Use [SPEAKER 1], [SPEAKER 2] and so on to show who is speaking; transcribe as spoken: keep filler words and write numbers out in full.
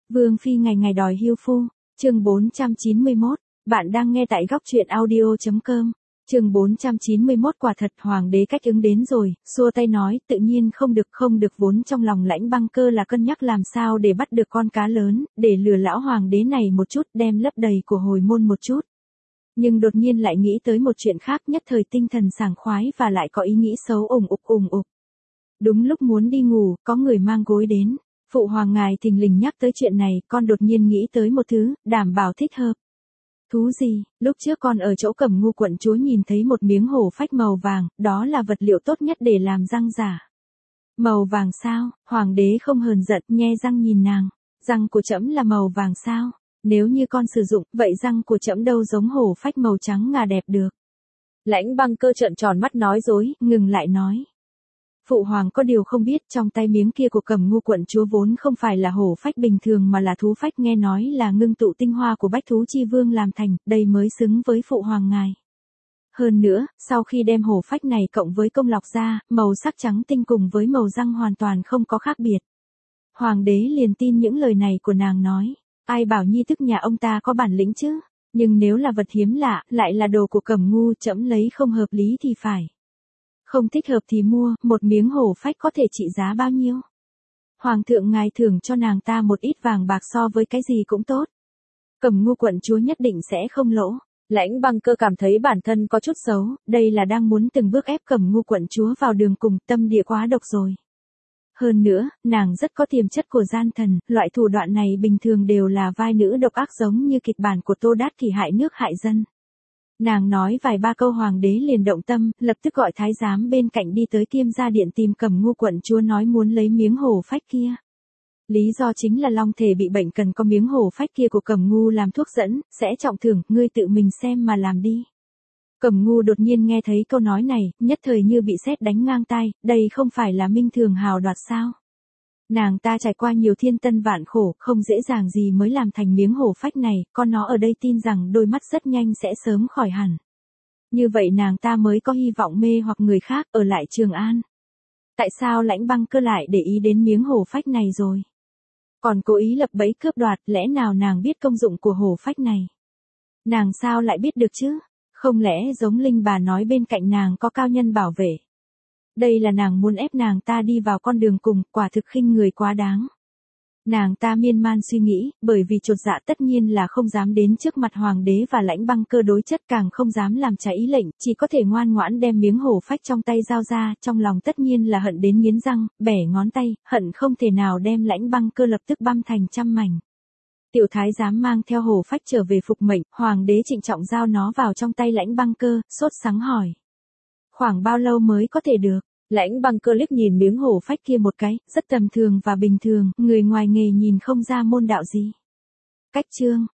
[SPEAKER 1] Vương phi ngày ngày đòi hưu phu, chương bốn trăm chín mươi mốt, bạn đang nghe tại góc truyện audio chấm com. Chương bốn trăm chín mươi mốt quả thật hoàng đế cách ứng đến rồi, xua tay nói tự nhiên không được không được vốn trong lòng Lãnh Băng Cơ là cân nhắc làm sao để bắt được con cá lớn, để lừa lão hoàng đế này một chút đem lấp đầy của hồi môn một chút. Nhưng đột nhiên lại nghĩ tới một chuyện khác, nhất thời tinh thần sảng khoái và lại có ý nghĩ xấu ủng ục ủng ục. Đúng lúc muốn đi ngủ, có người mang gối đến. Phụ hoàng ngài thình lình nhắc tới chuyện này, con đột nhiên nghĩ tới một thứ, đảm bảo thích hợp. Thú gì, lúc trước con ở chỗ Cẩm Ngu quận chúa nhìn thấy một miếng hổ phách màu vàng, đó là vật liệu tốt nhất để làm răng giả. Màu vàng sao, hoàng đế không hờn giận, nhe răng nhìn nàng. Răng của trẫm là màu vàng sao? Nếu như con sử dụng, vậy răng của trẫm đâu giống hổ phách màu trắng ngà đẹp được. Lãnh Băng Cơ trợn tròn mắt nói dối, ngừng lại nói. Phụ hoàng có điều không biết, trong tay miếng kia của Cẩm Ngu quận chúa vốn không phải là hổ phách bình thường mà là thú phách, nghe nói là ngưng tụ tinh hoa của Bách Thú Chi Vương làm thành, đây mới xứng với phụ hoàng ngài. Hơn nữa, sau khi đem hổ phách này cộng với công lọc ra, màu sắc trắng tinh cùng với màu răng hoàn toàn không có khác biệt. Hoàng đế liền tin những lời này của nàng nói, ai bảo nhi thức nhà ông ta có bản lĩnh chứ, nhưng nếu là vật hiếm lạ, lại là đồ của Cẩm Ngu, trẫm lấy không hợp lý thì phải. Không thích hợp thì mua, một miếng hổ phách có thể trị giá bao nhiêu? Hoàng thượng ngài thưởng cho nàng ta một ít vàng bạc so với cái gì cũng tốt. Cẩm Ngu quận chúa nhất định sẽ không lỗ. Lãnh Băng Cơ cảm thấy bản thân có chút xấu, đây là đang muốn từng bước ép Cẩm Ngu quận chúa vào đường cùng, tâm địa quá độc rồi. Hơn nữa, nàng rất có tiềm chất của gian thần, loại thủ đoạn này bình thường đều là vai nữ độc ác giống như kịch bản của Tô Đát Kỷ hại nước hại dân. Nàng nói vài ba câu hoàng đế liền động tâm, lập tức gọi thái giám bên cạnh đi tới Kiêm Gia Điện tìm Cẩm Ngu quận chúa nói muốn lấy miếng hổ phách kia. Lý do chính là long thể bị bệnh cần có miếng hổ phách kia của Cẩm Ngu làm thuốc dẫn, sẽ trọng thưởng, ngươi tự mình xem mà làm đi. Cẩm Ngu đột nhiên nghe thấy câu nói này, nhất thời như bị sét đánh ngang tai, đây không phải là minh thường hào đoạt sao? Nàng ta trải qua nhiều thiên tân vạn khổ, không dễ dàng gì mới làm thành miếng hổ phách này, con nó ở đây tin rằng đôi mắt rất nhanh sẽ sớm khỏi hẳn. Như vậy nàng ta mới có hy vọng mê hoặc người khác ở lại Trường An. Tại sao Lãnh Băng Cơ lại để ý đến miếng hổ phách này rồi? Còn cố ý lập bẫy cướp đoạt, lẽ nào nàng biết công dụng của hổ phách này? Nàng sao lại biết được chứ? Không lẽ giống Linh bà nói bên cạnh nàng có cao nhân bảo vệ? Đây là nàng muốn ép nàng ta đi vào con đường cùng, quả thực khinh người quá đáng. Nàng ta miên man suy nghĩ, bởi vì chột dạ tất nhiên là không dám đến trước mặt hoàng đế và Lãnh Băng Cơ đối chất, càng không dám làm trái ý lệnh, chỉ có thể ngoan ngoãn đem miếng hổ phách trong tay giao ra, trong lòng tất nhiên là hận đến nghiến răng, bẻ ngón tay, hận không thể nào đem Lãnh Băng Cơ lập tức băm thành trăm mảnh. Tiểu thái giám mang theo hổ phách trở về phục mệnh, hoàng đế trịnh trọng giao nó vào trong tay Lãnh Băng Cơ, sốt sắng hỏi. Khoảng bao lâu mới có thể được? Lãnh Băng Cơ liếc nhìn miếng hổ phách kia một cái, rất tầm thường và bình thường, người ngoài nghề nhìn không ra môn đạo gì. Cách chương,